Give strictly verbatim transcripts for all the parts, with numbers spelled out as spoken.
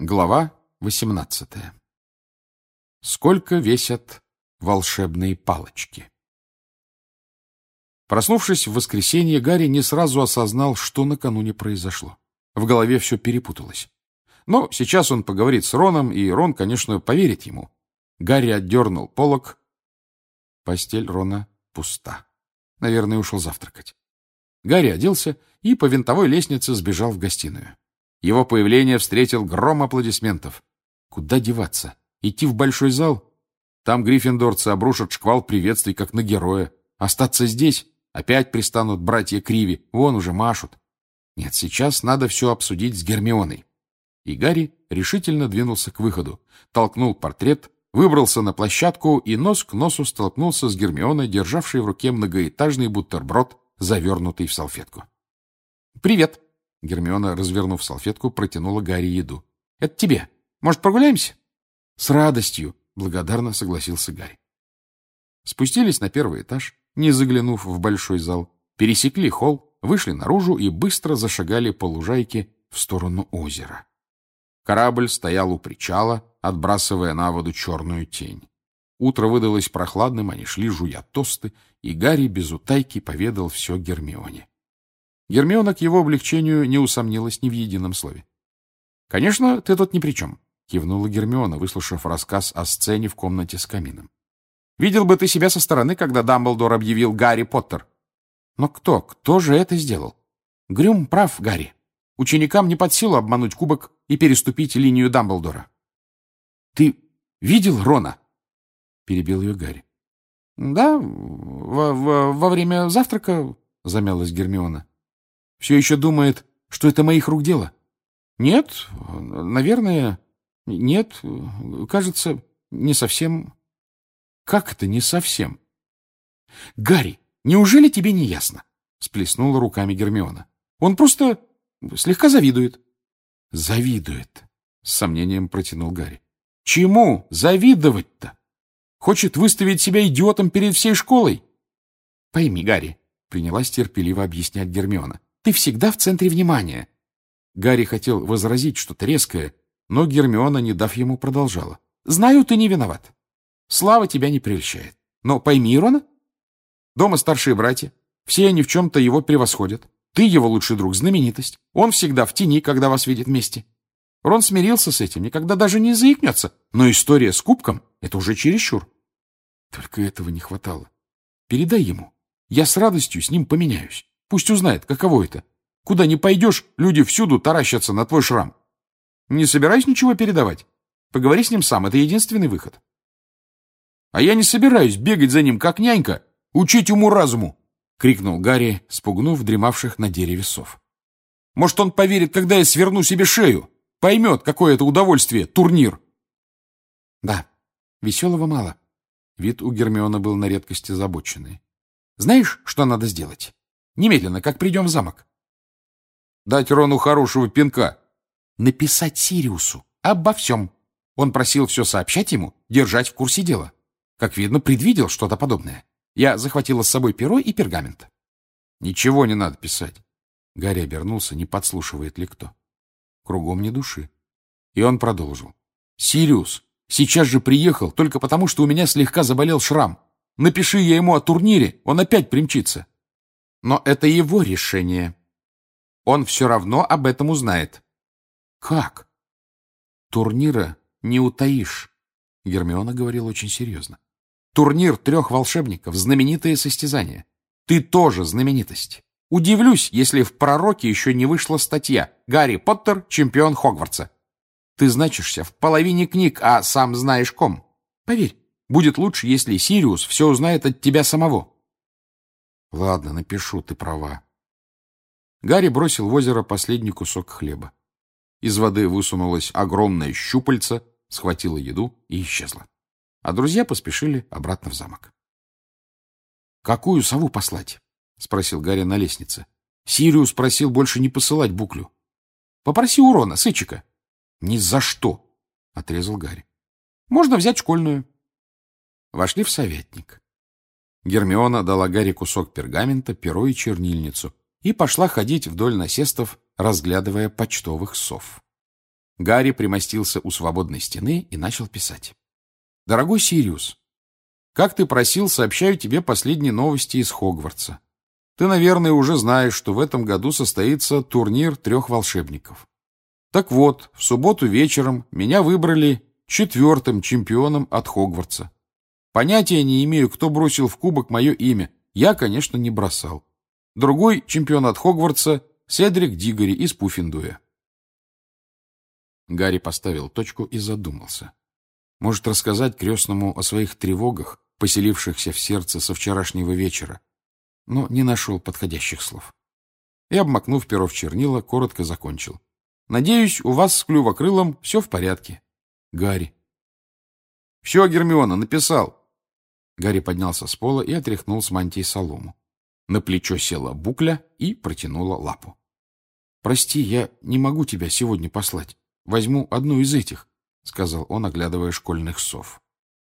Глава восемнадцатая. Сколько весят волшебные палочки? Проснувшись в воскресенье, Гарри не сразу осознал, что накануне произошло. В голове все перепуталось. Но сейчас он поговорит с Роном, и Рон, конечно, поверит ему. Гарри отдернул полог. Постель Рона пуста. Наверное, ушел завтракать. Гарри оделся и по винтовой лестнице сбежал в гостиную. Его появление встретил гром аплодисментов. Куда деваться? Идти в большой зал? Там гриффиндорцы обрушат шквал приветствий, как на героя. Остаться здесь? Опять пристанут братья Криви. Вон уже машут. Нет, сейчас надо все обсудить с Гермионой. И Гарри решительно двинулся к выходу. Толкнул портрет, выбрался на площадку и нос к носу столкнулся с Гермионой, державшей в руке многоэтажный бутерброд, завернутый в салфетку. «Привет!» Гермиона, развернув салфетку, протянула Гарри еду. — Это тебе. Может, прогуляемся? — С радостью, — благодарно согласился Гарри. Спустились на первый этаж, не заглянув в большой зал, пересекли холл, вышли наружу и быстро зашагали по лужайке в сторону озера. Корабль стоял у причала, отбрасывая на воду черную тень. Утро выдалось прохладным, они шли, жуя тосты, и Гарри без утайки поведал все Гермионе. Гермиона к его облегчению не усомнилась ни в едином слове. — Конечно, ты тут ни при чем, — кивнула Гермиона, выслушав рассказ о сцене в комнате с камином. — Видел бы ты себя со стороны, когда Дамблдор объявил Гарри Поттер. — Но кто? Кто же это сделал? — Грюм прав, Гарри. Ученикам не под силу обмануть кубок и переступить линию Дамблдора. — Ты видел Рона? — перебил ее Гарри. — Да, во, во, во время завтрака, — замялась Гермиона. Все еще думает, что это моих рук дело? Нет, наверное, нет, кажется, не совсем. Как это не совсем? Гарри, неужели тебе не ясно? Сплеснула руками Гермиона. Он просто слегка завидует. Завидует, с сомнением протянул Гарри. Чему завидовать-то? Хочет выставить себя идиотом перед всей школой? Пойми, Гарри, принялась терпеливо объяснять Гермиона. Ты всегда в центре внимания. Гарри хотел возразить что-то резкое, но Гермиона, не дав ему, продолжала. Знаю, ты не виноват. Слава тебя не прельщает. Но пойми, Рона, дома старшие братья, все они в чем-то его превосходят. Ты его лучший друг, знаменитость. Он всегда в тени, когда вас видит вместе. Рон смирился с этим, никогда даже не заикнется. Но история с кубком — это уже чересчур. Только этого не хватало. Передай ему. Я с радостью с ним поменяюсь. Пусть узнает, каково это. Куда ни пойдешь, люди всюду таращатся на твой шрам. Не собираюсь ничего передавать. Поговори с ним сам, это единственный выход. А я не собираюсь бегать за ним, как нянька, учить уму-разуму, — крикнул Гарри, спугнув дремавших на дереве сов. Может, он поверит, когда я сверну себе шею, поймет, какое это удовольствие, турнир. Да, веселого мало. Вид у Гермионы был на редкость озабоченный. Знаешь, что надо сделать? Немедленно, как придем в замок. Дать Рону хорошего пинка. Написать Сириусу обо всем. Он просил все сообщать ему, держать в курсе дела. Как видно, предвидел что-то подобное. Я захватила с собой перо и пергамент. Ничего не надо писать. Гарри обернулся, не подслушивает ли кто. Кругом ни души. И он продолжил. Сириус сейчас же приехал только потому, что у меня слегка заболел шрам. Напиши я ему о турнире, он опять примчится. Но это его решение. Он все равно об этом узнает. Как? Турнира не утаишь. Гермиона говорила очень серьезно. Турнир трех волшебников, знаменитое состязание. Ты тоже знаменитость. Удивлюсь, если в «Пророке» еще не вышла статья «Гарри Поттер, чемпион Хогвартса». Ты значишься в половине книг, а сам знаешь ком. Поверь, будет лучше, если Сириус все узнает от тебя самого. Ладно, напишу, ты права. Гарри бросил в озеро последний кусок хлеба. Из воды высунулась огромная щупальца, схватила еду и исчезла. А друзья поспешили обратно в замок. — Какую сову послать? — спросил Гарри на лестнице. Сириус просил больше не посылать буклю. — Попроси у Рона, сычика. — Ни за что! — отрезал Гарри. — Можно взять школьную. Вошли в советник. Гермиона дала Гарри кусок пергамента, перо и чернильницу и пошла ходить вдоль насестов, разглядывая почтовых сов. Гарри примостился у свободной стены и начал писать. «Дорогой Сириус, как ты просил, сообщаю тебе последние новости из Хогвартса. Ты, наверное, уже знаешь, что в этом году состоится турнир трех волшебников. Так вот, в субботу вечером меня выбрали четвертым чемпионом от Хогвартса. Понятия не имею, кто бросил в кубок мое имя. Я, конечно, не бросал. Другой чемпион от Хогвартса — Седрик Диггори из Пуффендуя». Гарри поставил точку и задумался. Может, рассказать крестному о своих тревогах, поселившихся в сердце со вчерашнего вечера, но не нашел подходящих слов. И, обмакнув перо в чернила, коротко закончил. «Надеюсь, у вас с Клювокрылом все в порядке. Гарри». «Все, Гермиона, написал». Гарри поднялся с пола и отряхнул с мантии солому. На плечо села Букля и протянула лапу. «Прости, я не могу тебя сегодня послать. Возьму одну из этих», — сказал он, оглядывая школьных сов.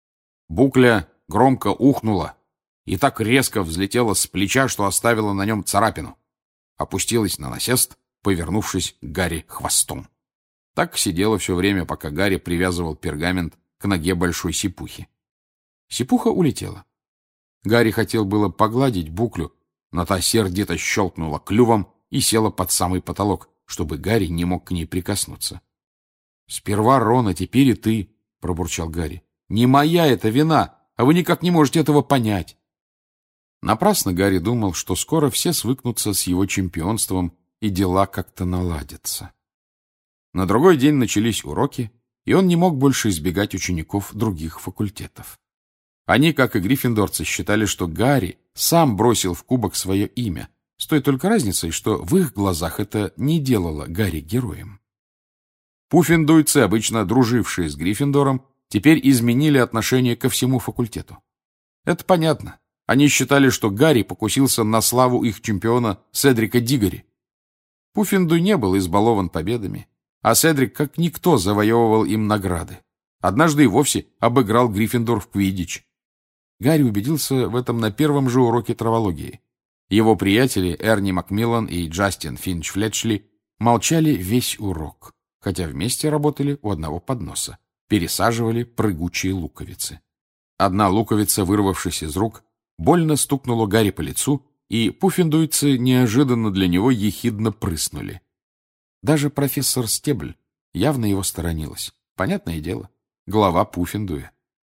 Букля громко ухнула и так резко взлетела с плеча, что оставила на нем царапину. Опустилась на насест, повернувшись к Гарри хвостом. Так сидела все время, пока Гарри привязывал пергамент к ноге большой сипухи. Сипуха улетела. Гарри хотел было погладить Буклю, но та сердито щелкнула клювом и села под самый потолок, чтобы Гарри не мог к ней прикоснуться. «Сперва Рон, а теперь и ты», — пробурчал Гарри. «Не моя это вина, а вы никак не можете этого понять». Напрасно Гарри думал, что скоро все свыкнутся с его чемпионством и дела как-то наладятся. На другой день начались уроки, и он не мог больше избегать учеников других факультетов. Они, как и гриффиндорцы, считали, что Гарри сам бросил в кубок свое имя, с той только разницей, что в их глазах это не делало Гарри героем. Пуффендуйцы, обычно дружившие с Гриффиндором, теперь изменили отношение ко всему факультету. Это понятно. Они считали, что Гарри покусился на славу их чемпиона Седрика Диггори. Пуффендуй не был избалован победами, а Седрик как никто завоевывал им награды. Однажды и вовсе обыграл Гриффиндор в квиддич. Гарри убедился в этом на первом же уроке травологии. Его приятели Эрни Макмиллан и Джастин Финч-Флетчли молчали весь урок, хотя вместе работали у одного подноса, пересаживали прыгучие луковицы. Одна луковица, вырвавшись из рук, больно стукнула Гарри по лицу, и пуффендуйцы неожиданно для него ехидно прыснули. Даже профессор Стебль явно его сторонилась. Понятное дело, глава Пуффендуя.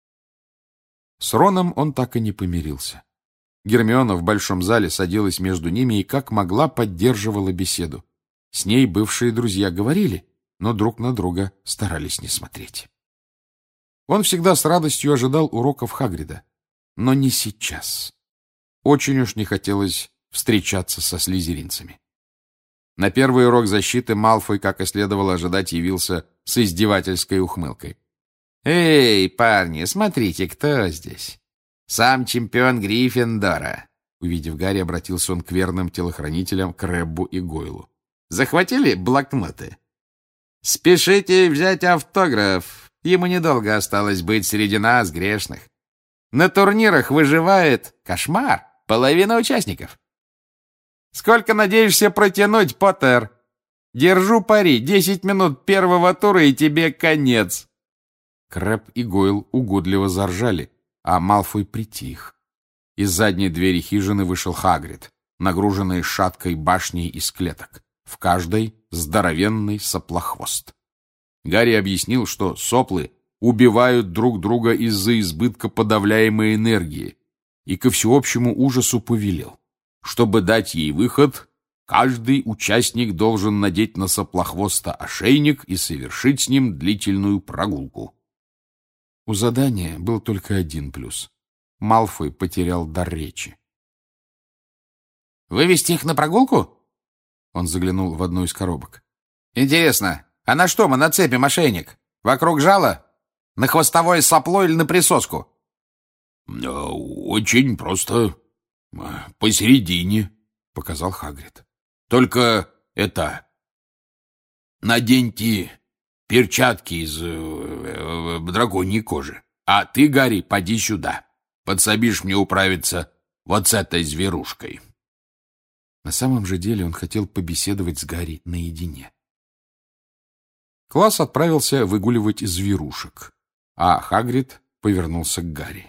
С Роном он так и не помирился. Гермиона в большом зале садилась между ними и как могла поддерживала беседу. С ней бывшие друзья говорили, но друг на друга старались не смотреть. Он всегда с радостью ожидал уроков Хагрида, но не сейчас. Очень уж не хотелось встречаться со слизеринцами. На первый урок защиты Малфой, как и следовало ожидать, явился с издевательской ухмылкой. «Эй, парни, смотрите, кто здесь? Сам чемпион Гриффиндора!» Увидев Гарри, обратился он к верным телохранителям Крэббу и Гойлу. «Захватили блокноты? Спешите взять автограф. Ему недолго осталось быть среди нас, грешных. На турнирах выживает кошмар, половина участников. Сколько надеешься протянуть, Поттер? Держу пари, десять минут первого тура, и тебе конец». Крэбб и Гойл угодливо заржали, а Малфой притих. Из задней двери хижины вышел Хагрид, нагруженный шаткой башней из клеток. В каждой здоровенный соплохвост. Гарри объяснил, что соплы убивают друг друга из-за избытка подавляемой энергии, и ко всеобщему ужасу повелел: чтобы дать ей выход, каждый участник должен надеть на соплохвоста ошейник и совершить с ним длительную прогулку. У задания был только один плюс. Малфой потерял дар речи. «Вывести их на прогулку?» Он заглянул в одну из коробок. «Интересно, а на что мы нацепим ошейник? Вокруг жала? На хвостовое сопло или на присоску?» «Очень просто. Посередине», — показал Хагрид. «Только это... наденьте перчатки из э, драконьей кожи. А ты, Гарри, поди сюда. Подсобишь мне управиться вот с этой зверушкой». На самом же деле он хотел побеседовать с Гарри наедине. Класс отправился выгуливать зверушек, а Хагрид повернулся к Гарри.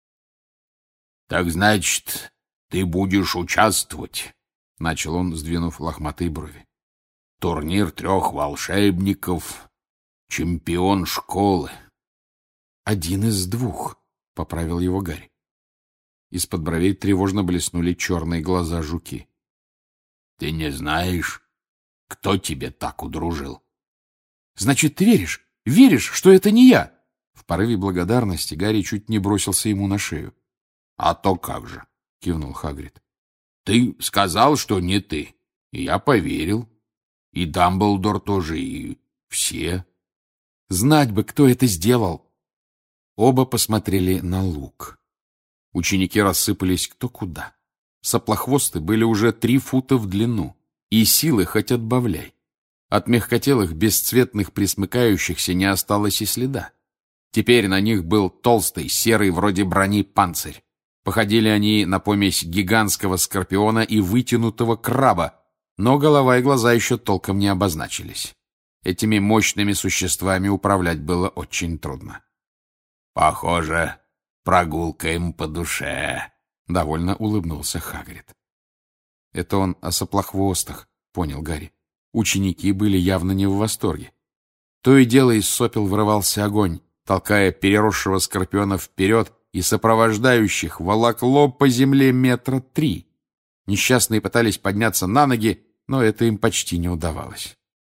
— Так значит, ты будешь участвовать, — начал он, сдвинув лохматые брови. — Турнир трех волшебников, чемпион школы. — Один из двух, — поправил его Гарри. Из-под бровей тревожно блеснули черные глаза жуки. — Ты не знаешь, кто тебе так удружил? — Значит, ты веришь? Веришь, что это не я? В порыве благодарности Гарри чуть не бросился ему на шею. — А то как же, — кивнул Хагрид. — Ты сказал, что не ты, и я поверил. И Дамблдор тоже, и все. — Знать бы, кто это сделал. Оба посмотрели на луг. Ученики рассыпались кто куда. Соплохвосты были уже три фута в длину, и силы хоть отбавляй. От мягкотелых, бесцветных присмыкающихся не осталось и следа. Теперь на них был толстый, серый, вроде брони, панцирь. Походили они на помесь гигантского скорпиона и вытянутого краба, но голова и глаза еще толком не обозначились. Этими мощными существами управлять было очень трудно. — Похоже, прогулка им по душе, — довольно улыбнулся Хагрид. Это он о соплохвостах, понял Гарри. Ученики были явно не в восторге. То и дело из сопел вырывался огонь, толкая переросшего скорпиона вперед, и сопровождающих волокло по земле метра три. Несчастные пытались подняться на ноги, но это им почти не удавалось.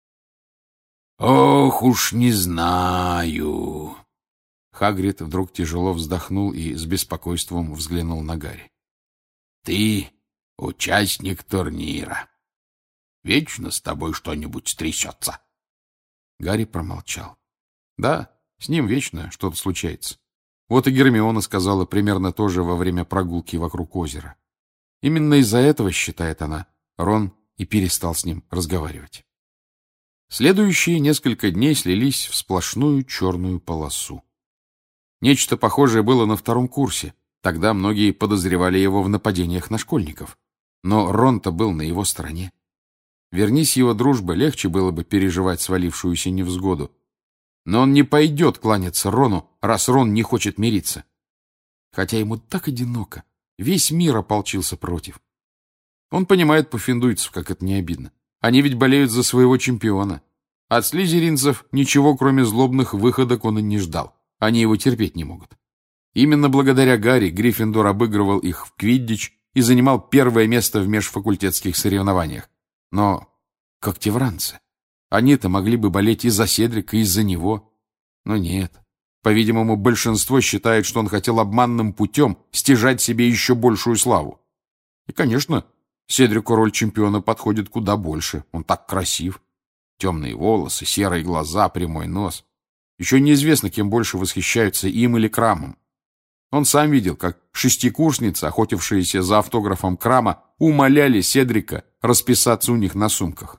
— Ох уж не знаю. Хагрид вдруг тяжело вздохнул и с беспокойством взглянул на Гарри. — Ты участник турнира. Вечно с тобой что-нибудь стрясется. Гарри промолчал. Да, с ним вечно что-то случается. Вот и Гермиона сказала примерно то же во время прогулки вокруг озера. Именно из-за этого, считает она, Рон и перестал с ним разговаривать. Следующие несколько дней слились в сплошную черную полосу. Нечто похожее было на втором курсе. Тогда многие подозревали его в нападениях на школьников. Но Рон-то был на его стороне. Вернись его дружба, легче было бы переживать свалившуюся невзгоду. Но он не пойдет кланяться Рону, раз Рон не хочет мириться. Хотя ему так одиноко. Весь мир ополчился против. Он понимает пуффендуйцев, как это не обидно. Они ведь болеют за своего чемпиона. От слизеринцев ничего, кроме злобных выходок, он и не ждал. Они его терпеть не могут. Именно благодаря Гарри Гриффиндор обыгрывал их в квиддич и занимал первое место в межфакультетских соревнованиях. Но как тевранцы. Они-то могли бы болеть и за Седрика, и за него. Но нет. По-видимому, большинство считает, что он хотел обманным путем стяжать себе еще большую славу. И, конечно, Седрику роль чемпиона подходит куда больше. Он так красив. Темные волосы, серые глаза, прямой нос. Еще неизвестно, кем больше восхищаются, им или Крамом. Он сам видел, как шестикурсницы, охотившиеся за автографом Крама, умоляли Седрика расписаться у них на сумках.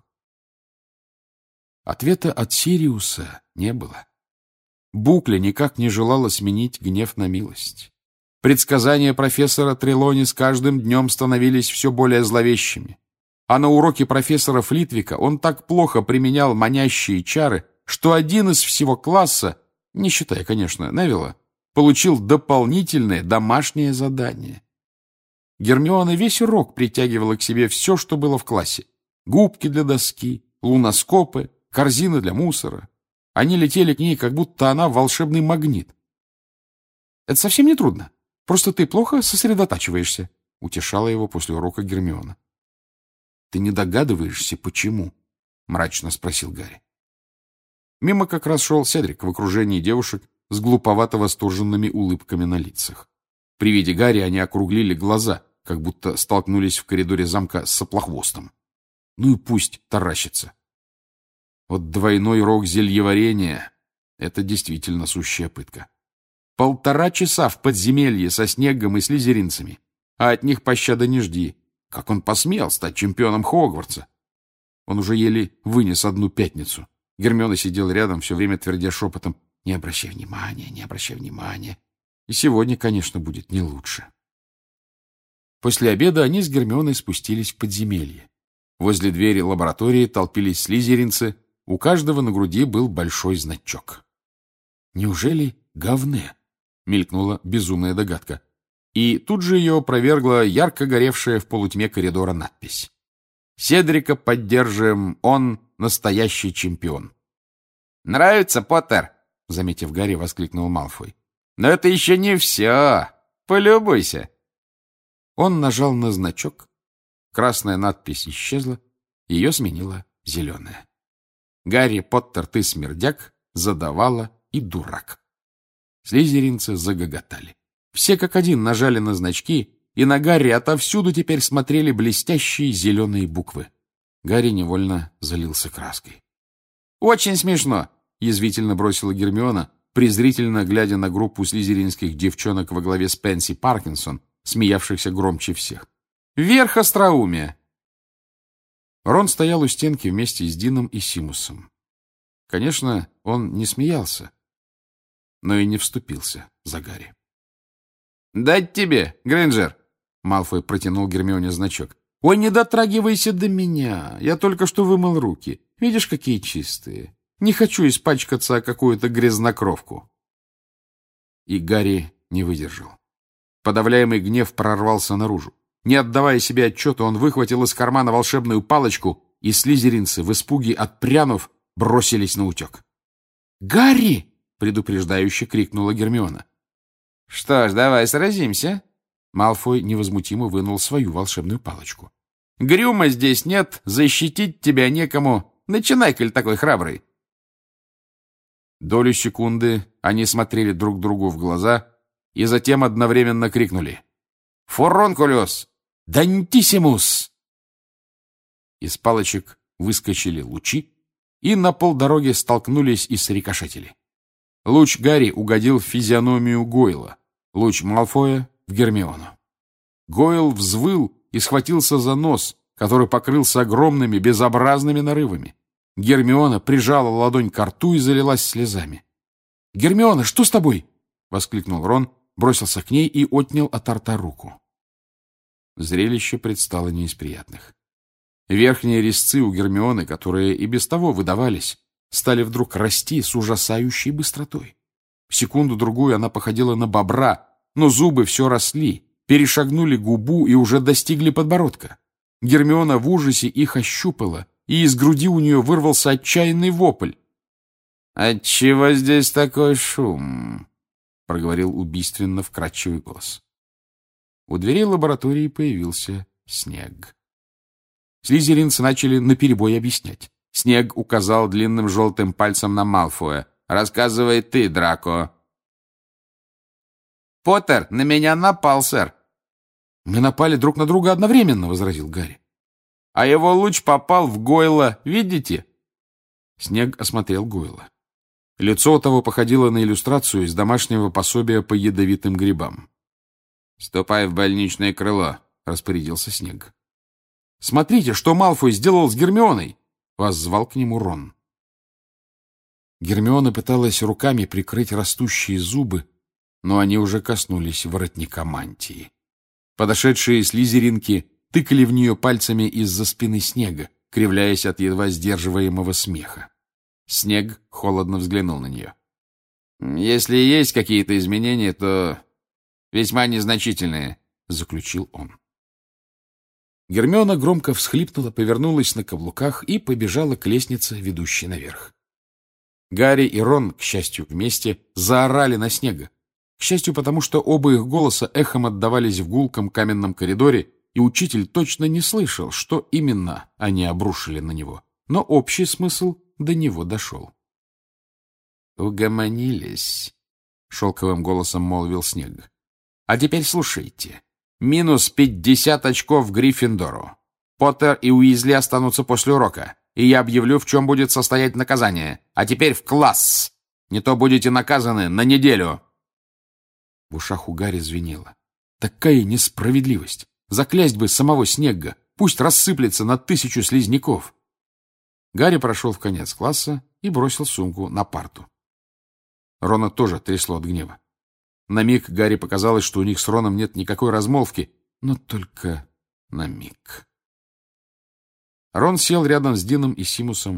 Ответа от Сириуса не было. Букля никак не желала сменить гнев на милость. Предсказания профессора Трелони с каждым днем становились все более зловещими. А на уроке профессора Флитвика он так плохо применял манящие чары, что один из всего класса, не считая, конечно, Невилла, получил дополнительное домашнее задание. Гермиона весь урок притягивала к себе все, что было в классе. Губки для доски, луноскопы, корзины для мусора. Они летели к ней, как будто она волшебный магнит. «Это совсем не трудно. Просто ты плохо сосредотачиваешься», — утешала его после урока Гермиона. «Ты не догадываешься, почему?» — мрачно спросил Гарри. Мимо как раз шел Седрик в окружении девушек с глуповато-восторженными улыбками на лицах. При виде Гарри они округлили глаза, как будто столкнулись в коридоре замка с соплохвостом. Ну и пусть таращится. Вот двойной рог зельеварения — это действительно сущая пытка. Полтора часа в подземелье со снегом и слизеринцами, а от них пощады не жди. Как он посмел стать чемпионом Хогвартса? Он уже еле вынес одну пятницу. Гермиона сидела рядом, все время твердя шепотом: «Не обращай внимания, не обращай внимания». И сегодня, конечно, будет не лучше. После обеда они с Гермионой спустились в подземелье. Возле двери лаборатории толпились слизеринцы, У каждого на груди был большой значок. «Неужели говне?» — мелькнула безумная догадка. И тут же ее опровергла ярко горевшая в полутьме коридора надпись. «Седрика поддерживаем, он настоящий чемпион». «Нравится, Поттер?» — заметив Гарри, воскликнул Малфой. «Но это еще не все. Полюбуйся». Он нажал на значок. Красная надпись исчезла, ее сменила зеленая. «Гарри Поттер, ты смердяк, задавала и дурак». Слизеринцы загоготали. Все как один нажали на значки, и на Гарри отовсюду теперь смотрели блестящие зеленые буквы. Гарри невольно залился краской. «Очень смешно!» — язвительно бросила Гермиона, презрительно глядя на группу слизеринских девчонок во главе с Пенси Паркинсон, смеявшихся громче всех. «Верх остроумия!» Рон стоял у стенки вместе с Дином и Симусом. Конечно, он не смеялся, но и не вступился за Гарри. «Дать тебе, Грейнджер!» Малфой протянул Гермионе значок. «Ой, не дотрагивайся до меня! Я только что вымыл руки. Видишь, какие чистые. Не хочу испачкаться о какую-то грязнокровку». И Гарри не выдержал. Подавляемый гнев прорвался наружу. Не отдавая себе отчета, он выхватил из кармана волшебную палочку, и слизеринцы, в испуге отпрянув, бросились на утек. «Гарри!» — предупреждающе крикнула Гермиона. «Что ж, давай сразимся». Малфой невозмутимо вынул свою волшебную палочку. «Грюма здесь нет, защитить тебя некому. Начинай, коль такой храбрый». Долю секунды они смотрели друг другу в глаза и затем одновременно крикнули: «Фурункулюс! Дантиссимус!» Из палочек выскочили лучи и на полдороги столкнулись и срикошетили. Луч Гарри угодил в физиономию Гойла, луч Малфоя — в Гермиону. Гойл взвыл и схватился за нос, который покрылся огромными безобразными нарывами. Гермиона прижала ладонь к рту и залилась слезами. «Гермиона, что с тобой?» — воскликнул Рон, бросился к ней и отнял от рта руку. Зрелище предстало не из приятных. Верхние резцы у Гермионы, которые и без того выдавались, стали вдруг расти с ужасающей быстротой. В секунду-другую она походила на бобра, но зубы все росли, перешагнули губу и уже достигли подбородка. Гермиона в ужасе их ощупала, и из груди у нее вырвался отчаянный вопль. «Отчего здесь такой шум?» — проговорил убийственно вкрадчивый голос. У дверей лаборатории появился Снег. Слизеринцы начали наперебой объяснять. Снег указал длинным желтым пальцем на Малфоя. «Рассказывай ты, Драко». «Поттер на меня напал, сэр». «Мы напали друг на друга одновременно», — возразил Гарри. «А его луч попал в Гойла, видите?» Снег осмотрел Гойла. Лицо того походило на иллюстрацию из домашнего пособия по ядовитым грибам. «Ступай в больничное крыло», — распорядился Снег. «Смотрите, что Малфой сделал с Гермионой!» — воззвал к нему Рон. Гермиона пыталась руками прикрыть растущие зубы, но они уже коснулись воротника мантии. Подошедшие слизеринки тыкали в нее пальцами из-за спины Снега, кривляясь от едва сдерживаемого смеха. Снег холодно взглянул на нее. «Если есть какие-то изменения, то весьма незначительные», — заключил он. Гермиона громко всхлипнула, повернулась на каблуках и побежала к лестнице, ведущей наверх. Гарри и Рон, к счастью, вместе заорали на Снега. К счастью, потому что оба их голоса эхом отдавались в гулком каменном коридоре, и учитель точно не слышал, что именно они обрушили на него. Но общий смысл до него дошел. «Угомонились», — шелковым голосом молвил Снег. «А теперь слушайте. Минус пятьдесят очков Гриффиндору. Поттер и Уизли останутся после урока, и я объявлю, в чем будет состоять наказание. А теперь в класс! Не то будете наказаны на неделю!» В ушах у Гарри звенело. Такая несправедливость! Заклясть бы самого Снегга! Пусть рассыплется на тысячу слизняков! Гарри прошел в конец класса и бросил сумку на парту. Рона тоже трясло от гнева. На миг Гарри показалось, что у них с Роном нет никакой размолвки, но только на миг. Рон сел рядом с Дином и Симусом,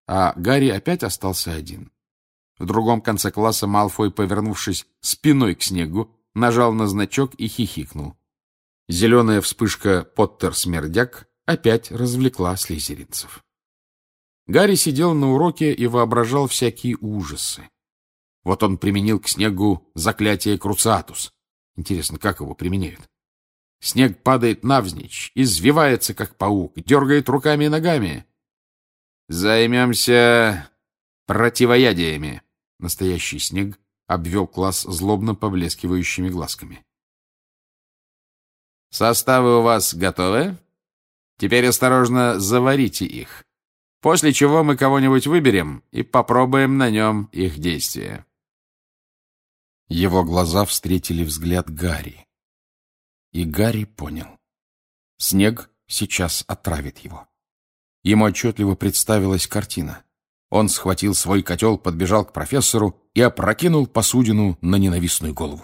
а Гарри опять остался один. В другом конце класса Малфой, повернувшись спиной к Снеггу, нажал на значок и хихикнул. Зеленая вспышка «Поттер-смердяк» опять развлекла слизеринцев. Гарри сидел на уроке и воображал всякие ужасы. Вот он применил к Снеггу заклятие Круциатус. Интересно, как его применяют? Снегг падает навзничь, извивается, как паук, дергает руками и ногами. «Займемся противоядиями», — настоящий Снегг обвел класс злобно поблескивающими глазками. «Составы у вас готовы? Теперь осторожно заварите их, после чего мы кого-нибудь выберем и попробуем на нем их действие». Его глаза встретили взгляд Гарри. И Гарри понял. Снегг сейчас отравит его. Ему отчетливо представилась картина. Он схватил свой котел, подбежал к профессору и опрокинул посудину на ненавистную голову.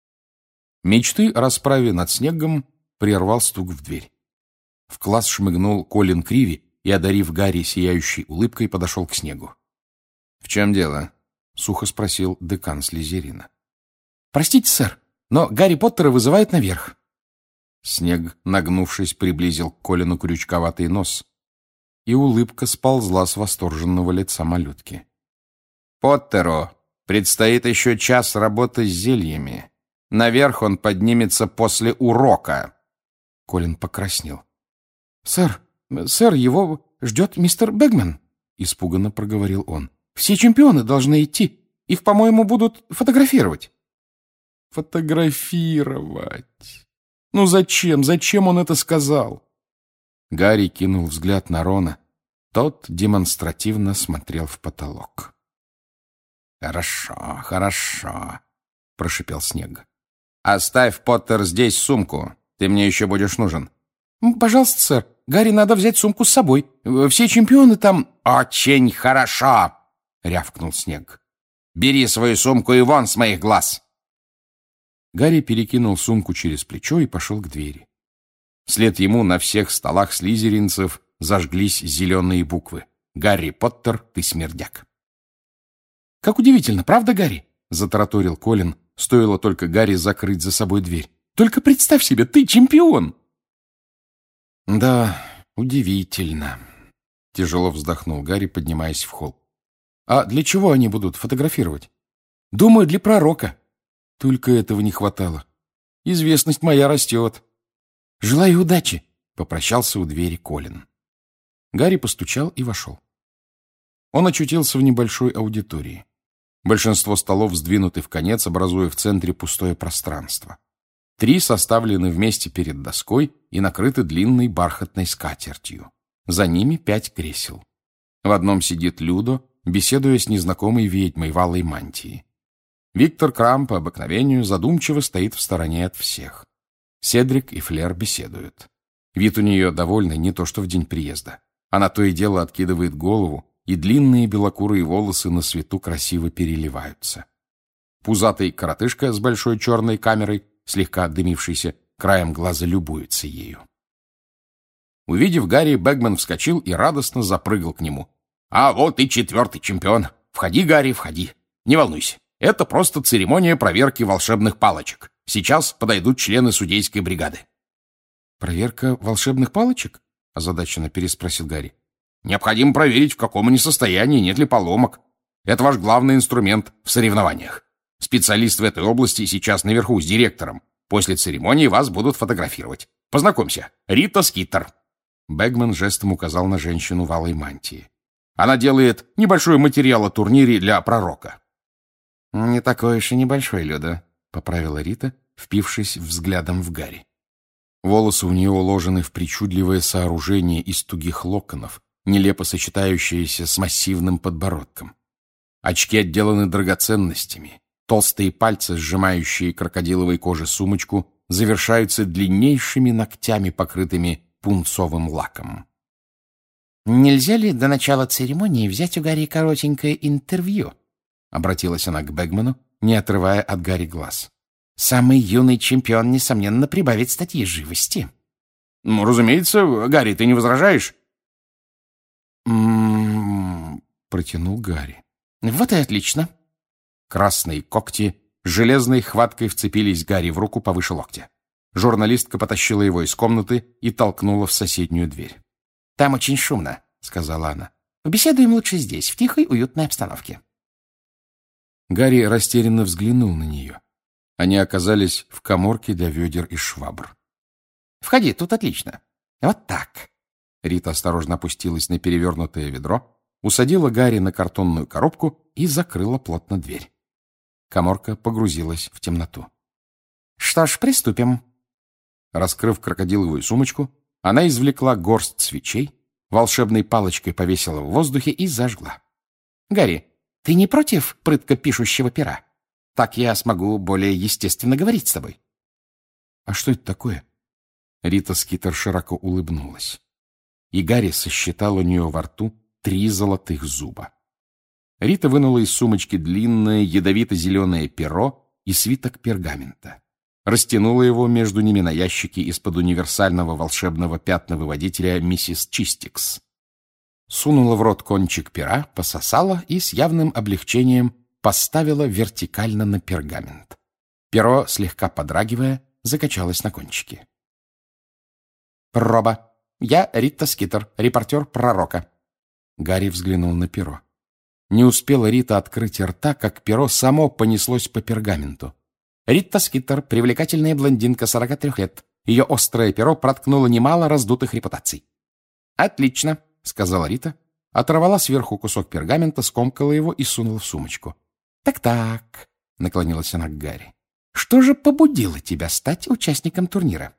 Мечты о расправе над Снеггом прервал стук в дверь. В класс шмыгнул Колин Криви и, одарив Гарри сияющей улыбкой, подошел к Снеггу. — В чем дело? — сухо спросил декан Слизерина. — Простите, сэр, но Гарри Поттера вызывают наверх. Снегг, нагнувшись, приблизил к Колину крючковатый нос, и улыбка сползла с восторженного лица малютки. — Поттеру предстоит еще час работы с зельями. Наверх он поднимется после урока. Колин покраснел. — Сэр, сэр, его ждет мистер Бэгман, — испуганно проговорил он. — Все чемпионы должны идти. Их, по-моему, будут фотографировать. — Фотографировать? Ну зачем? Зачем он это сказал? Гарри кинул взгляд на Рона. Тот демонстративно смотрел в потолок. — Хорошо, хорошо, — прошипел Снегг. — Оставь, Поттер, здесь сумку. Ты мне еще будешь нужен. — Пожалуйста, сэр. Гарри надо взять сумку с собой. Все чемпионы там... — Очень хорошо, — рявкнул Снегг. — Бери свою сумку и вон с моих глаз. Гарри перекинул сумку через плечо и пошел к двери. Вслед ему на всех столах слизеринцев зажглись зеленые буквы. «Гарри Поттер, ты смердяк». «Как удивительно, правда, Гарри?» — затараторил Колин. Стоило только Гарри закрыть за собой дверь. «Только представь себе, ты чемпион!» «Да, удивительно», — тяжело вздохнул Гарри, поднимаясь в холл. «А для чего они будут фотографировать?» «Думаю, для пророка». Только этого не хватало. Известность моя растет. «Желаю удачи», — попрощался у двери Колин. Гарри постучал и вошел. Он очутился в небольшой аудитории. Большинство столов сдвинуты вконец, образуя в центре пустое пространство. Три составлены вместе перед доской и накрыты длинной бархатной скатертью. За ними пять кресел. В одном сидит Людо, беседуя с незнакомой ведьмой в алой мантии. Виктор Крам по обыкновению задумчиво стоит в стороне от всех. Седрик и Флер беседуют. Вид у нее довольный, не то что в день приезда. Она то и дело откидывает голову, и длинные белокурые волосы на свету красиво переливаются. Пузатый коротышка с большой черной камерой, слегка дымившийся, краем глаза любуется ею. Увидев Гарри, Бэгман вскочил и радостно запрыгал к нему. — А вот и четвертый чемпион. Входи, Гарри, входи. Не волнуйся. Это просто церемония проверки волшебных палочек. Сейчас подойдут члены судейской бригады. — Проверка волшебных палочек? — озадаченно переспросил Гарри. — Необходимо проверить, в каком они состоянии, нет ли поломок. Это ваш главный инструмент в соревнованиях. Специалист в этой области сейчас наверху с директором. После церемонии вас будут фотографировать. Познакомься, Рита Скиттер. Бэгман жестом указал на женщину в алой мантии. Она делает небольшой материал о турнире для пророка. — Не такой уж и небольшой, Люда, — поправила Рита, впившись взглядом в Гарри. Волосы у нее уложены в причудливое сооружение из тугих локонов, нелепо сочетающееся с массивным подбородком. Очки отделаны драгоценностями. Толстые пальцы, сжимающие крокодиловой кожи сумочку, завершаются длиннейшими ногтями, покрытыми пунцовым лаком. «Нельзя ли до начала церемонии взять у Гарри коротенькое интервью?» — обратилась она к Бэгману, не отрывая от Гарри глаз. «Самый юный чемпион, несомненно, прибавит статьи живости». «Ну, разумеется, Гарри, ты не возражаешь?» «М-м-м, протянул Гарри. Вот и отлично. Красные когти железной хваткой вцепились Гарри в руку повыше локтя. Журналистка потащила его из комнаты и толкнула в соседнюю дверь. «Там очень шумно», — сказала она. «Побеседуем лучше здесь, в тихой, уютной обстановке». Гарри растерянно взглянул на нее. Они оказались в каморке для ведер и швабр. «Входи, тут отлично. Вот так». Рита осторожно опустилась на перевернутое ведро, усадила Гарри на картонную коробку и закрыла плотно дверь. Каморка погрузилась в темноту. «Что ж, приступим». Раскрыв крокодиловую сумочку, она извлекла горсть свечей, волшебной палочкой повесила в воздухе и зажгла. «Гарри, ты не против прытко пишущего пера? Так я смогу более естественно говорить с тобой». «А что это такое?» Рита Скитер широко улыбнулась. И Гарри сосчитал у нее во рту три золотых зуба. Рита вынула из сумочки длинное ядовито-зеленое перо и свиток пергамента. Растянула его между ними на ящике из-под универсального волшебного пятновыводителя миссис Чистикс. Сунула в рот кончик пера, пососала и с явным облегчением поставила вертикально на пергамент. Перо, слегка подрагивая, закачалось на кончике. «Проба. Я Рита Скитер, репортер «Пророка». Гарри взглянул на перо. Не успела Рита открыть рта, как перо само понеслось по пергаменту. Рита Скитер, привлекательная блондинка сорока трёх лет. Ее острое перо проткнуло немало раздутых репутаций. «Отлично», — сказала Рита, оторвала сверху кусок пергамента, скомкала его и сунула в сумочку. «Так-так», — наклонилась она к Гарри, — «что же побудило тебя стать участником турнира?»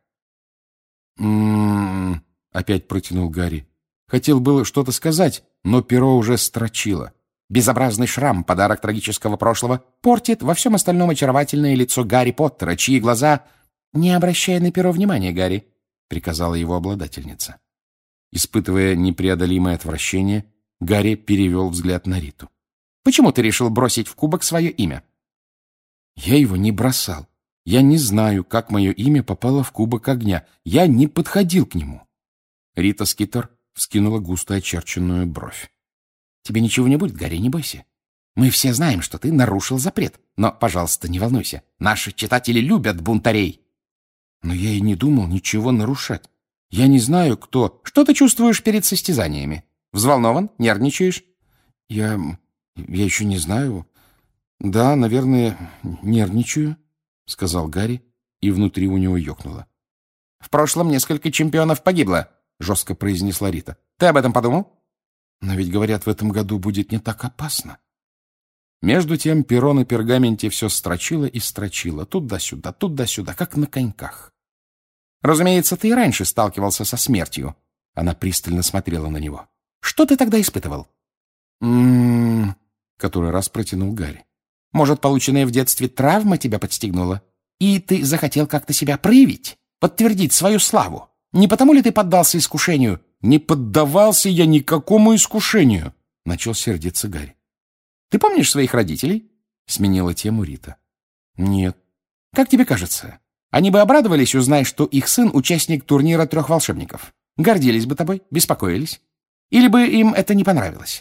«М-м-м», опять протянул Гарри. Хотел было что-то сказать, но перо уже строчило. Безобразный шрам, подарок трагического прошлого, портит во всем остальном очаровательное лицо Гарри Поттера, чьи глаза... «Не обращай на перо внимания, Гарри», — приказала его обладательница. Испытывая непреодолимое отвращение, Гарри перевел взгляд на Риту. «Почему ты решил бросить в кубок свое имя?» «Я его не бросал. Я не знаю, как мое имя попало в кубок огня. Я не подходил к нему». Рита Скитер вскинула густо очерченную бровь. «Тебе ничего не будет, Гарри, не бойся. Мы все знаем, что ты нарушил запрет. Но, пожалуйста, не волнуйся. Наши читатели любят бунтарей». «Но я и не думал ничего нарушать. Я не знаю, кто...» «Что ты чувствуешь перед состязаниями? Взволнован? Нервничаешь?» «Я... я еще не знаю. Да, наверное, нервничаю», — сказал Гарри, и внутри у него ёкнуло. «В прошлом несколько чемпионов погибло», — жестко произнесла Рита. «Ты об этом подумал?» «Но ведь, говорят, в этом году будет не так опасно». Между тем перо на пергаменте все строчило и строчило, туда-сюда, туда-сюда, как на коньках. «Разумеется, ты и раньше сталкивался со смертью». Она пристально смотрела на него. «Что ты тогда испытывал?» «М-м-м», который раз протянул Гарри. «Может, полученная в детстве травма тебя подстегнула? И ты захотел как-то себя проявить, подтвердить свою славу? Не потому ли ты поддался искушению?» «Не поддавался я никакому искушению», — начал сердиться Гарри. «Ты помнишь своих родителей?» — сменила тему Рита. «Нет». «Как тебе кажется, они бы обрадовались, узнав, что их сын — участник турнира трех волшебников? Гордились бы тобой, беспокоились? Или бы им это не понравилось?»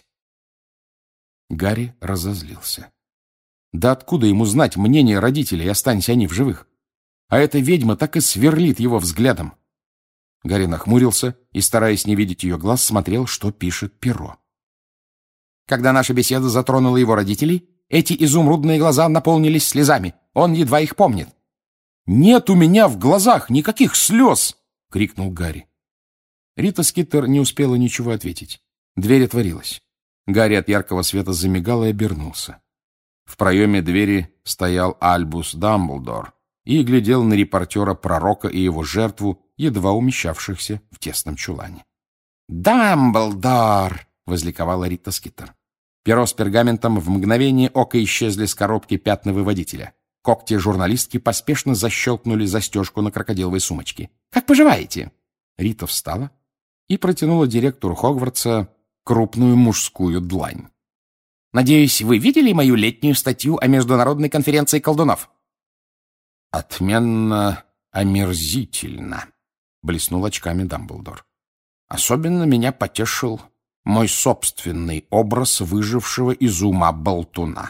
Гарри разозлился. Да откуда ему знать мнение родителей, останься они в живых? А эта ведьма так и сверлит его взглядом. Гарри нахмурился и, стараясь не видеть ее глаз, смотрел, что пишет перо. «Когда наша беседа затронула его родителей, эти изумрудные глаза наполнились слезами. Он едва их помнит». «Нет у меня в глазах никаких слез!» — крикнул Гарри. Рита Скитер не успела ничего ответить. Дверь отворилась. Гарри от яркого света замигал и обернулся. В проеме двери стоял Альбус Дамблдор и глядел на репортера-пророка и его жертву, едва умещавшихся в тесном чулане. «Дамблдор!» — возликовала Рита Скитер. Перо с пергаментом в мгновение ока исчезли с коробки пятновыводителя. Когти журналистки поспешно защелкнули застежку на крокодиловой сумочке. «Как поживаете?» Рита встала и протянула директору Хогвартса крупную мужскую длань. «Надеюсь, вы видели мою летнюю статью о международной конференции колдунов?» «Отменно омерзительно», — блеснул очками Дамблдор. «Особенно меня потешил мой собственный образ выжившего из ума болтуна.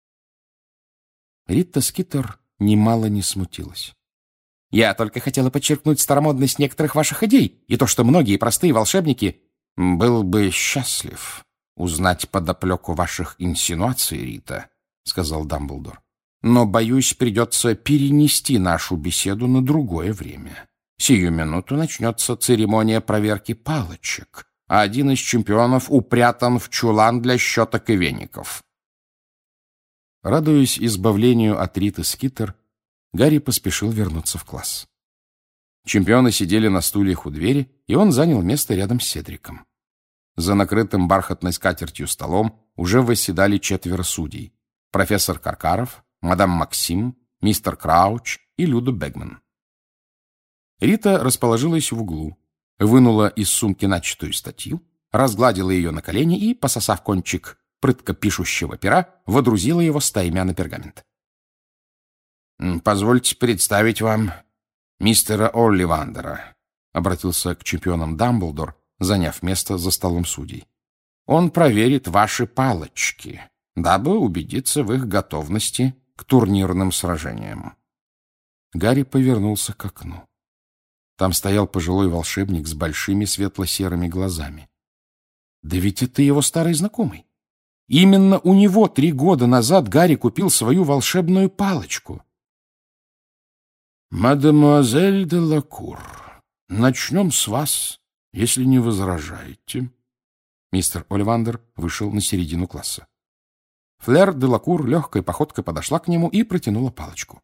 Рита Скитер немало не смутилась. Я только хотела подчеркнуть старомодность некоторых ваших идей и то, что многие простые волшебники... Был бы счастлив узнать подоплеку ваших инсинуаций, Рита, — сказал Дамблдор. Но, боюсь, придется перенести нашу беседу на другое время. Сию минуту начнется церемония проверки палочек, а один из чемпионов упрятан в чулан для щеток и веников. Радуясь избавлению от Риты Скитер, Гарри поспешил вернуться в класс. Чемпионы сидели на стульях у двери, и он занял место рядом с Седриком. За накрытым бархатной скатертью столом уже восседали четверо судей. Профессор Каркаров, мадам Максим, мистер Крауч и Люда Бегман. Рита расположилась в углу, вынула из сумки начатую статью, разгладила ее на колени и, пососав кончик прытко пишущего пера, водрузила его стаймя на пергамент. «Позвольте представить вам мистера Олливандера», — обратился к чемпионам Дамблдор, заняв место за столом судей. «Он проверит ваши палочки, дабы убедиться в их готовности к турнирным сражениям». Гарри повернулся к окну. Там стоял пожилой волшебник с большими светло-серыми глазами. Да ведь это его старый знакомый. Именно у него три года назад Гарри купил свою волшебную палочку. «Мадемуазель де Лакур, начнем с вас, если не возражаете». Мистер Олливандер вышел на середину класса. Флер де Лакур легкой походкой подошла к нему и протянула палочку.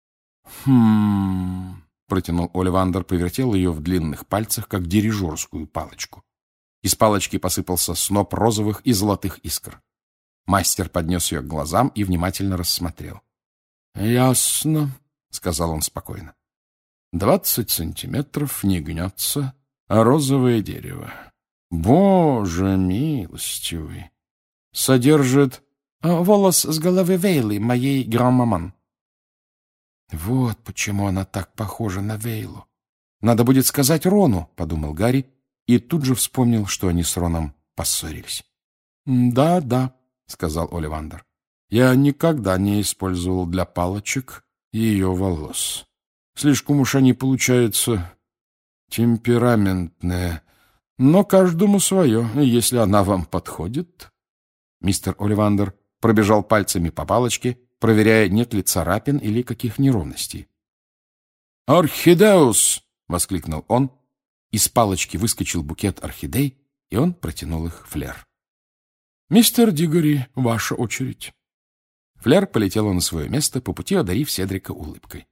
«Хм...» — протянул Олливандер, повертел ее в длинных пальцах, как дирижерскую палочку. Из палочки посыпался сноп розовых и золотых искр. Мастер поднес ее к глазам и внимательно рассмотрел. «Ясно», — сказал он спокойно. «Двадцать сантиметров не гнется, а розовое дерево. Боже милостивый! Содержит волос с головы Вейлы, моей гран-маман». «Вот почему она так похожа на Вейлу. Надо будет сказать Рону», — подумал Гарри, и тут же вспомнил, что они с Роном поссорились. «Да, да», — сказал Олливандер. «Я никогда не использовал для палочек ее волос. Слишком уж они получаются темпераментные. Но каждому свое, если она вам подходит». Мистер Олливандер пробежал пальцами по палочке, проверяя, нет ли царапин или каких неровностей. «Орхидеус!» — воскликнул он. Из палочки выскочил букет орхидей, и он протянул их Флер. «Мистер Дигори, ваша очередь». Флер полетела на свое место, по пути одарив Седрика улыбкой.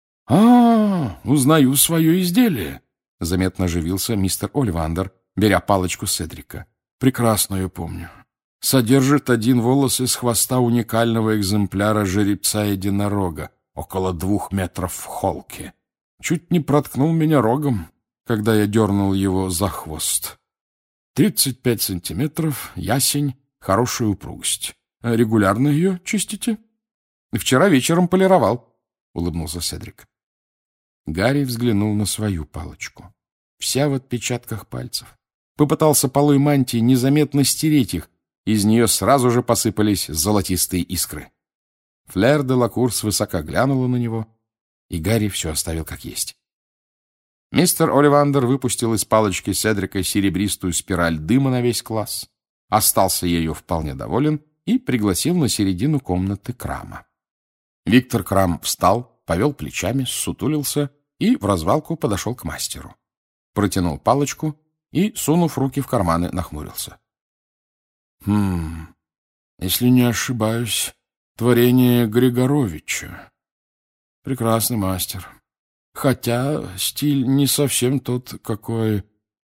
«А, узнаю свое изделие!» — заметно оживился мистер Олливандер, беря палочку Седрика. «Прекрасно ее помню. Содержит один волос из хвоста уникального экземпляра жеребца-единорога, около двух метров в холке. Чуть не проткнул меня рогом, когда я дернул его за хвост. Тридцать пять сантиметров, ясень, хорошая упругость. Регулярно ее чистите?» «Вчера вечером полировал», — улыбнулся Седрик. Гарри взглянул на свою палочку. Вся в отпечатках пальцев. Попытался полой мантии незаметно стереть их. Из нее сразу же посыпались золотистые искры. Флер де Лакур свысока глянула на него, и Гарри все оставил как есть. Мистер Олливандер выпустил из палочки Седрика серебристую спираль дыма на весь класс, остался ею вполне доволен и пригласил на середину комнаты Крама. Виктор Крам встал, повел плечами, ссутулился и в развалку подошел к мастеру. Протянул палочку и, сунув руки в карманы, нахмурился. «Хм, если не ошибаюсь, творение Григоровича. Прекрасный мастер. Хотя стиль не совсем тот, какой...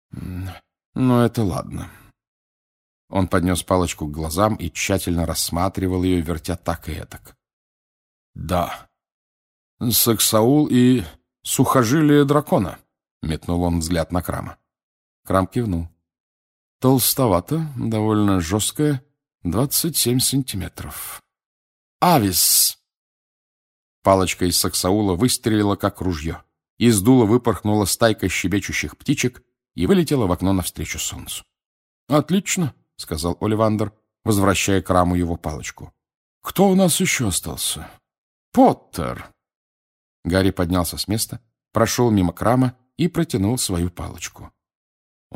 Но это ладно». Он поднес палочку к глазам и тщательно рассматривал ее, вертя так и этак. «Да, Саксаул и сухожилие дракона», — метнул он взгляд на Крама. Крам кивнул. «Толстовато, довольно жесткое, двадцать семь сантиметров. Авис!» Палочка из Саксаула выстрелила, как ружье. Из дула выпорхнула стайка щебечущих птичек и вылетела в окно навстречу солнцу. Отлично, — сказал Оливандер, возвращая к Раму его палочку. — Кто у нас еще остался? — Поттер. Гарри поднялся с места, прошел мимо Крама и протянул свою палочку. —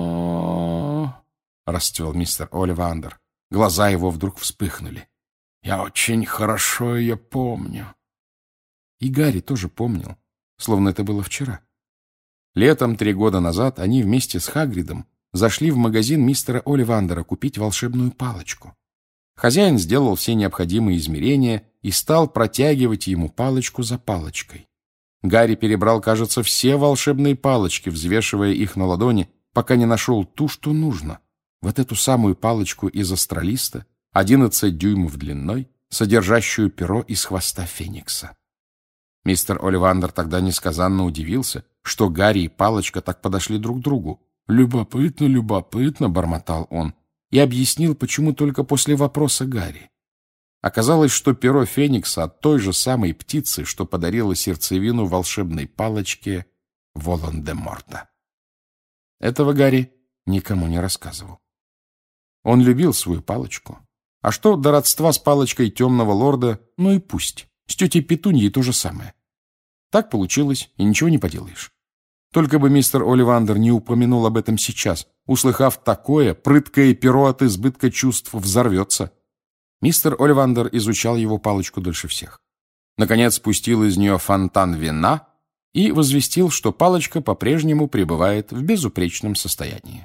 О, — расцвел мистер Оливандер. Глаза его вдруг вспыхнули. — Я очень хорошо ее помню. И Гарри тоже помнил, словно это было вчера. Летом три года назад они вместе с Хагридом зашли в магазин мистера Оливандера купить волшебную палочку. Хозяин сделал все необходимые измерения и стал протягивать ему палочку за палочкой. Гарри перебрал, кажется, все волшебные палочки, взвешивая их на ладони, пока не нашел ту, что нужно. Вот эту самую палочку из астролиста, одиннадцать дюймов длиной, содержащую перо из хвоста феникса. Мистер Оливандер тогда несказанно удивился, что Гарри и палочка так подошли друг к другу. «Любопытно, любопытно», — бормотал он, и объяснил, почему только после вопроса Гарри. Оказалось, что перо феникса от той же самой птицы, что подарила сердцевину волшебной палочке Волан-де-Морта. Этого Гарри никому не рассказывал. Он любил свою палочку. А что до родства с палочкой темного лорда, ну и пусть. С тетей Петуньей то же самое. Так получилось, и ничего не поделаешь. Только бы мистер Оливандер не упомянул об этом сейчас. Услыхав такое, прыткое перо от избытка чувств взорвется. Мистер Оливандер изучал его палочку дольше всех. Наконец спустил из нее фонтан вина и возвестил, что палочка по-прежнему пребывает в безупречном состоянии.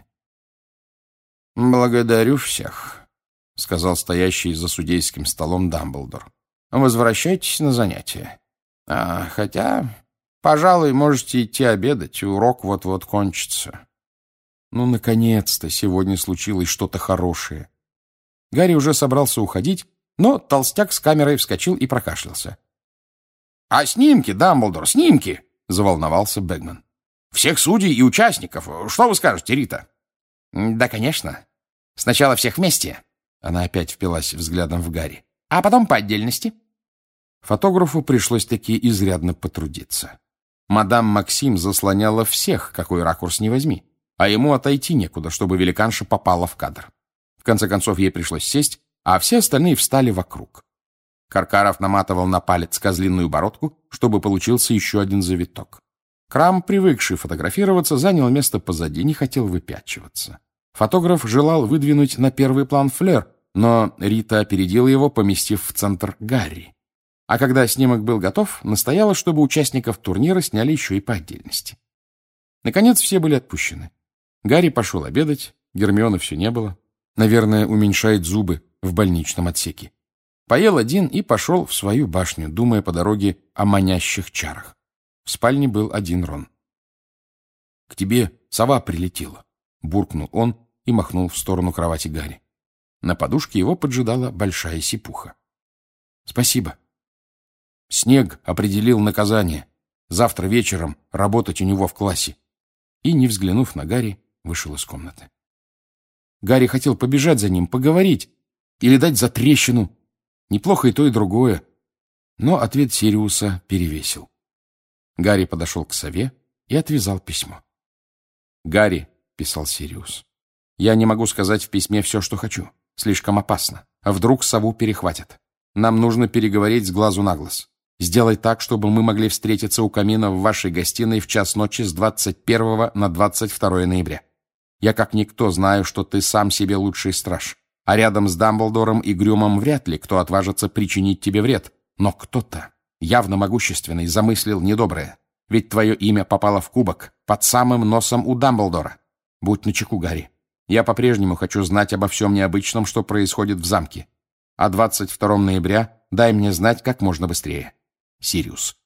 «Благодарю всех», — сказал стоящий за судейским столом Дамблдор. «Возвращайтесь на занятия. А, хотя, пожалуй, можете идти обедать, урок вот-вот кончится». Ну, наконец-то, сегодня случилось что-то хорошее. Гарри уже собрался уходить, но толстяк с камерой вскочил и прокашлялся. — А снимки, Дамблдор, снимки! — заволновался Бэгман. — Всех судей и участников. Что вы скажете, Рита? — Да, конечно. Сначала всех вместе. Она опять впилась взглядом в Гарри. — А потом по отдельности. Фотографу пришлось-таки изрядно потрудиться. Мадам Максим заслоняла всех, какой ракурс ни возьми, а ему отойти некуда, чтобы великанша попала в кадр. В конце концов, ей пришлось сесть, а все остальные встали вокруг. Каркаров наматывал на палец козлиную бородку, чтобы получился еще один завиток. Крам, привыкший фотографироваться, занял место позади, не хотел выпячиваться. Фотограф желал выдвинуть на первый план Флёр, но Рита опередила его, поместив в центр Гарри. А когда снимок был готов, настояла, чтобы участников турнира сняли еще и по отдельности. Наконец все были отпущены. Гарри пошел обедать, Гермионы все не было. Наверное, уменьшает зубы в больничном отсеке. Поел один и пошел в свою башню, думая по дороге о манящих чарах. В спальне был один Рон. — К тебе сова прилетела, — буркнул он и махнул в сторону кровати Гарри. На подушке его поджидала большая сипуха. — Спасибо. Снег определил наказание. Завтра вечером работать у него в классе. И, не взглянув на Гарри, вышел из комнаты. Гарри хотел побежать за ним, поговорить или дать затрещину. Неплохо и то, и другое. Но ответ Сириуса перевесил. Гарри подошел к сове и отвязал письмо. «Гарри», — писал Сириус, — «я не могу сказать в письме все, что хочу. Слишком опасно. А вдруг сову перехватят? Нам нужно переговорить с глазу на глаз. Сделай так, чтобы мы могли встретиться у камина в вашей гостиной в час ночи с двадцать первого на двадцать второе ноября. Я как никто знаю, что ты сам себе лучший страж. А рядом с Дамблдором и Грюмом вряд ли кто отважится причинить тебе вред. Но кто-то, явно могущественный, замыслил недоброе. Ведь твое имя попало в кубок, под самым носом у Дамблдора. Будь начеку, Гарри. Я по-прежнему хочу знать обо всем необычном, что происходит в замке. А двадцать второго ноября дай мне знать как можно быстрее. Сириус.